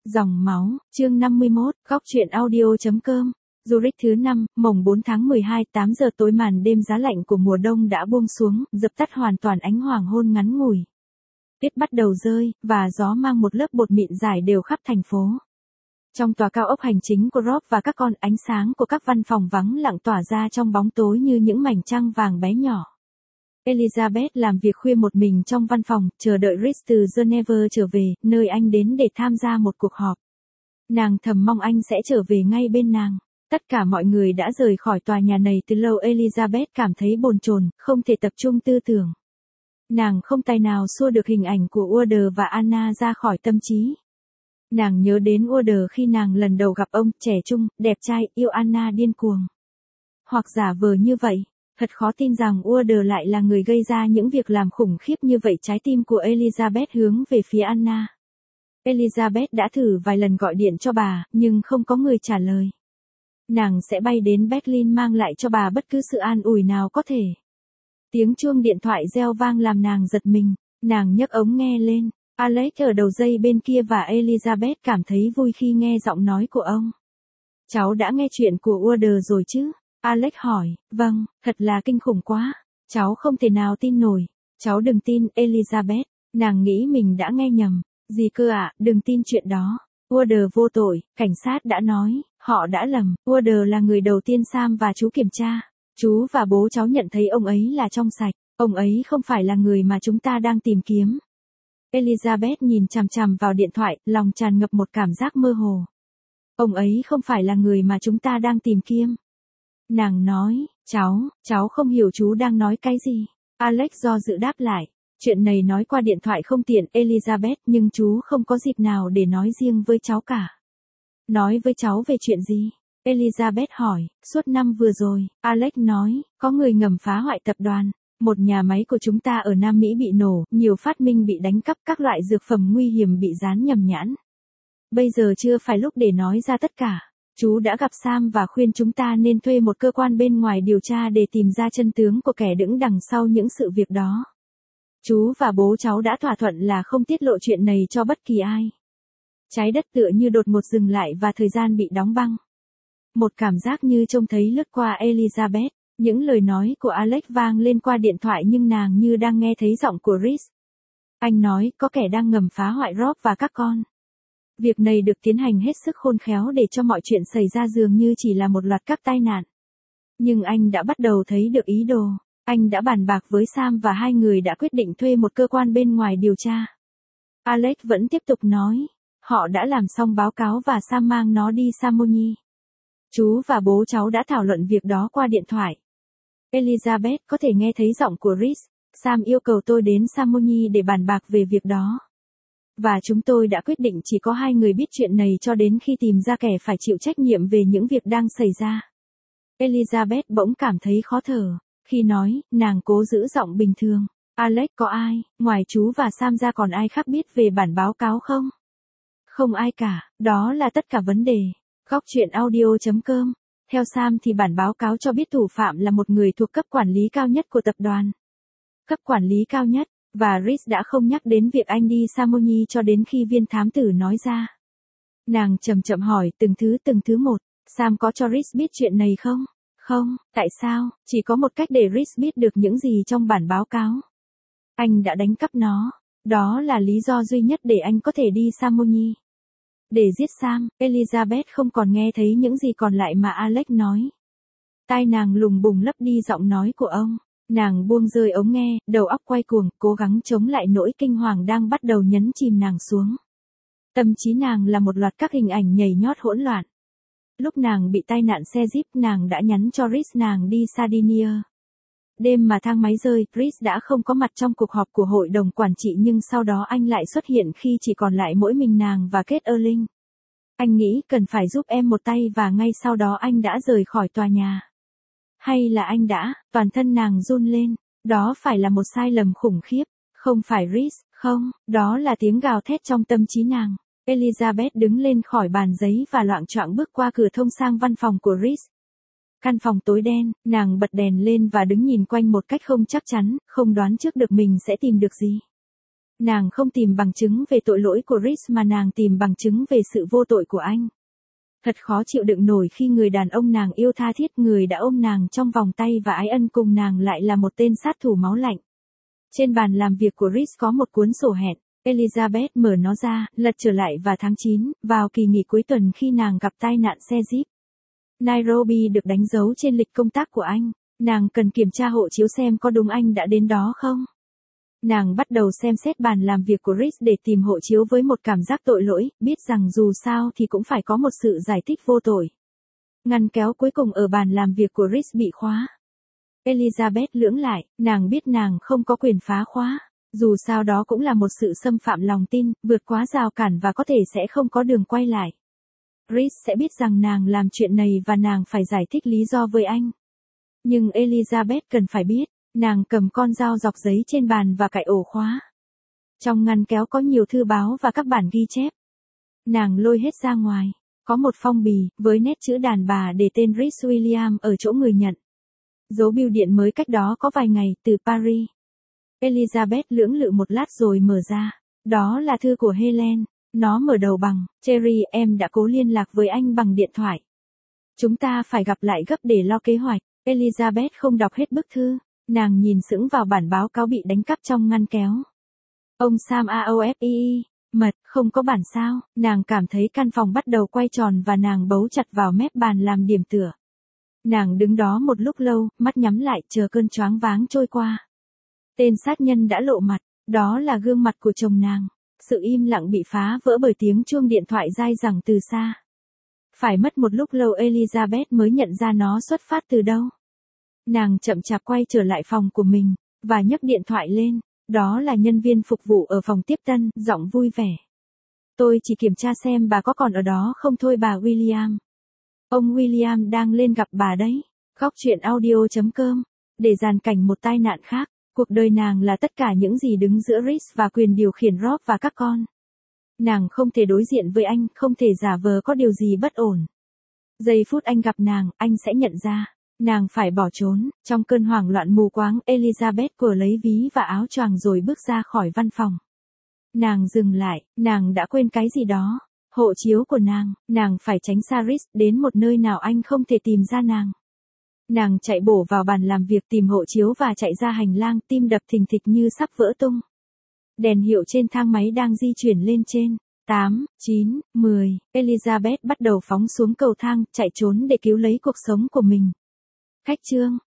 Dòng máu, chương 51, góc truyện audio.com. Zurich thứ 5, mồng 4 tháng 12, 8 giờ tối màn đêm giá lạnh của mùa đông đã buông xuống, dập tắt hoàn toàn ánh hoàng hôn ngắn ngủi. Tuyết bắt đầu rơi, và gió mang một lớp bột mịn rải đều khắp thành phố. Trong tòa cao ốc hành chính của Rob và các con, ánh sáng của các văn phòng vắng lặng tỏa ra trong bóng tối như những mảnh trăng vàng bé nhỏ. Elizabeth làm việc khuya một mình trong văn phòng, chờ đợi Rhys từ Geneva trở về, nơi anh đến để tham gia một cuộc họp. Nàng thầm mong anh sẽ trở về ngay bên nàng. Tất cả mọi người đã rời khỏi tòa nhà này từ lâu. Elizabeth cảm thấy bồn chồn, không thể tập trung tư tưởng. Nàng không tài nào xua được hình ảnh của Uder và Anna ra khỏi tâm trí. Nàng nhớ đến Uder khi nàng lần đầu gặp ông, trẻ trung, đẹp trai, yêu Anna điên cuồng. Hoặc giả vờ như vậy. Thật khó tin rằng Uder lại là người gây ra những việc làm khủng khiếp như vậy. Trái tim của Elizabeth hướng về phía Anna. Elizabeth đã thử vài lần gọi điện cho bà, nhưng không có người trả lời. Nàng sẽ bay đến Berlin mang lại cho bà bất cứ sự an ủi nào có thể. Tiếng chuông điện thoại reo vang làm nàng giật mình. Nàng nhấc ống nghe lên. Alex ở đầu dây bên kia và Elizabeth cảm thấy vui khi nghe giọng nói của ông. Cháu đã nghe chuyện của Uder rồi chứ? Alex hỏi. Vâng, thật là kinh khủng quá. Cháu không thể nào tin nổi. Cháu đừng tin, Elizabeth. Nàng nghĩ mình đã nghe nhầm. Gì cơ ạ, đừng tin chuyện đó. Uder vô tội, cảnh sát đã nói, họ đã lầm. Uder là người đầu tiên Sam và chú kiểm tra. Chú và bố cháu nhận thấy ông ấy là trong sạch. Ông ấy không phải là người mà chúng ta đang tìm kiếm. Elizabeth nhìn chằm chằm vào điện thoại, lòng tràn ngập một cảm giác mơ hồ. Ông ấy không phải là người mà chúng ta đang tìm kiếm. Nàng nói, cháu không hiểu chú đang nói cái gì. Alex do dự đáp lại. Chuyện này nói qua điện thoại không tiện, Elizabeth, nhưng chú không có dịp nào để nói riêng với cháu cả. Nói với cháu về chuyện gì? Elizabeth hỏi. Suốt năm vừa rồi, Alex nói, có người ngầm phá hoại tập đoàn. Một nhà máy của chúng ta ở Nam Mỹ bị nổ, nhiều phát minh bị đánh cắp, các loại dược phẩm nguy hiểm bị dán nhầm nhãn. Bây giờ chưa phải lúc để nói ra tất cả. Chú đã gặp Sam và khuyên chúng ta nên thuê một cơ quan bên ngoài điều tra để tìm ra chân tướng của kẻ đứng đằng sau những sự việc đó. Chú và bố cháu đã thỏa thuận là không tiết lộ chuyện này cho bất kỳ ai. Trái đất tựa như đột ngột dừng lại và thời gian bị đóng băng. Một cảm giác như trông thấy lướt qua Elizabeth. Những lời nói của Alex vang lên qua điện thoại nhưng nàng như đang nghe thấy giọng của Rhys. Anh nói có kẻ đang ngầm phá hoại Rob và các con. Việc này được tiến hành hết sức khôn khéo để cho mọi chuyện xảy ra dường như chỉ là một loạt các tai nạn. Nhưng anh đã bắt đầu thấy được ý đồ. Anh đã bàn bạc với Sam và hai người đã quyết định thuê một cơ quan bên ngoài điều tra. Alex vẫn tiếp tục nói. Họ đã làm xong báo cáo và Sam mang nó đi Chamonix. Chú và bố cháu đã thảo luận việc đó qua điện thoại. Elizabeth có thể nghe thấy giọng của Rhys. Sam yêu cầu tôi đến Chamonix để bàn bạc về việc đó. Và chúng tôi đã quyết định chỉ có hai người biết chuyện này cho đến khi tìm ra kẻ phải chịu trách nhiệm về những việc đang xảy ra. Elizabeth bỗng cảm thấy khó thở. Khi nói, nàng cố giữ giọng bình thường. Alex, có ai, ngoài chú và Sam ra còn ai khác biết về bản báo cáo không? Không ai cả, đó là tất cả vấn đề. Góc truyện audio.com. Theo Sam thì bản báo cáo cho biết thủ phạm là một người thuộc cấp quản lý cao nhất của tập đoàn. Cấp quản lý cao nhất, và Rhys đã không nhắc đến việc anh đi Chamonix cho đến khi viên thám tử nói ra. Nàng chậm chậm hỏi từng thứ một. Sam có cho Rhys biết chuyện này không? Không, tại sao? Chỉ có một cách để Rhys biết được những gì trong bản báo cáo. Anh đã đánh cắp nó. Đó là lý do duy nhất để anh có thể đi Chamonix. Để giết Sam, Elizabeth không còn nghe thấy những gì còn lại mà Alex nói. Tai nàng lùng bùng lấp đi giọng nói của ông. Nàng buông rơi ống nghe, đầu óc quay cuồng, cố gắng chống lại nỗi kinh hoàng đang bắt đầu nhấn chìm nàng xuống. Tâm trí nàng là một loạt các hình ảnh nhảy nhót hỗn loạn. Lúc nàng bị tai nạn xe Jeep, nàng đã nhắn cho Rhys nàng đi Sardinia. Đêm mà thang máy rơi, Rhys đã không có mặt trong cuộc họp của hội đồng quản trị nhưng sau đó anh lại xuất hiện khi chỉ còn lại mỗi mình nàng và Kate Erling. Anh nghĩ cần phải giúp em một tay và ngay sau đó anh đã rời khỏi tòa nhà. Hay là anh đã, toàn thân nàng run lên, đó phải là một sai lầm khủng khiếp, không phải Rhys, không, đó là tiếng gào thét trong tâm trí nàng. Elizabeth đứng lên khỏi bàn giấy và loạng choạng bước qua cửa thông sang văn phòng của Rhys. Căn phòng tối đen, nàng bật đèn lên và đứng nhìn quanh một cách không chắc chắn, không đoán trước được mình sẽ tìm được gì. Nàng không tìm bằng chứng về tội lỗi của Rhys mà nàng tìm bằng chứng về sự vô tội của anh. Thật khó chịu đựng nổi khi người đàn ông nàng yêu tha thiết, người đã ôm nàng trong vòng tay và ái ân cùng nàng lại là một tên sát thủ máu lạnh. Trên bàn làm việc của Rhys có một cuốn sổ hẹn. Elizabeth mở nó ra, lật trở lại vào tháng 9, vào kỳ nghỉ cuối tuần khi nàng gặp tai nạn xe Jeep. Nairobi được đánh dấu trên lịch công tác của anh. Nàng cần kiểm tra hộ chiếu xem có đúng anh đã đến đó không. Nàng bắt đầu xem xét bàn làm việc của Rhys để tìm hộ chiếu với một cảm giác tội lỗi, biết rằng dù sao thì cũng phải có một sự giải thích vô tội. Ngăn kéo cuối cùng ở bàn làm việc của Rhys bị khóa. Elizabeth lưỡng lại, nàng biết nàng không có quyền phá khóa. Dù sao đó cũng là một sự xâm phạm lòng tin, vượt quá rào cản và có thể sẽ không có đường quay lại. Rhys sẽ biết rằng nàng làm chuyện này và nàng phải giải thích lý do với anh. Nhưng Elizabeth cần phải biết, nàng cầm con dao dọc giấy trên bàn và cạy ổ khóa. Trong ngăn kéo có nhiều thư báo và các bản ghi chép. Nàng lôi hết ra ngoài, có một phong bì, với nét chữ đàn bà để tên Rhys William ở chỗ người nhận. Dấu bưu điện mới cách đó có vài ngày, từ Paris. Elizabeth lưỡng lự một lát rồi mở ra. Đó là thư của Helen. Nó mở đầu bằng, Terry, em đã cố liên lạc với anh bằng điện thoại. Chúng ta phải gặp lại gấp để lo kế hoạch. Elizabeth không đọc hết bức thư. Nàng nhìn sững vào bản báo cáo bị đánh cắp trong ngăn kéo. Ông Sam Aofii, mật, không có bản sao. Nàng cảm thấy căn phòng bắt đầu quay tròn và nàng bấu chặt vào mép bàn làm điểm tựa. Nàng đứng đó một lúc lâu, mắt nhắm lại chờ cơn choáng váng trôi qua. Tên sát nhân đã lộ mặt, đó là gương mặt của chồng nàng. Sự im lặng bị phá vỡ bởi tiếng chuông điện thoại dai dẳng từ xa. Phải mất một lúc lâu Elizabeth mới nhận ra nó xuất phát từ đâu. Nàng chậm chạp quay trở lại phòng của mình, và nhấc điện thoại lên. Đó là nhân viên phục vụ ở phòng tiếp tân, giọng vui vẻ. Tôi chỉ kiểm tra xem bà có còn ở đó không thôi bà William. Ông William đang lên gặp bà đấy. Góc chuyện audio.com. Để dàn cảnh một tai nạn khác. Cuộc đời nàng là tất cả những gì đứng giữa Rhys và quyền điều khiển Rob và các con. Nàng không thể đối diện với anh, không thể giả vờ có điều gì bất ổn. Giây phút anh gặp nàng, anh sẽ nhận ra. Nàng phải bỏ trốn. Trong cơn hoảng loạn mù quáng, Elizabeth của lấy ví và áo choàng rồi bước ra khỏi văn phòng. Nàng dừng lại, nàng đã quên cái gì đó. Hộ chiếu của nàng phải tránh xa Rhys đến một nơi nào anh không thể tìm ra nàng. Nàng chạy bổ vào bàn làm việc tìm hộ chiếu và chạy ra hành lang, tim đập thình thịch như sắp vỡ tung. Đèn hiệu trên thang máy đang di chuyển lên trên. 8, 9, 10, Elizabeth bắt đầu phóng xuống cầu thang, chạy trốn để cứu lấy cuộc sống của mình. Khách trương,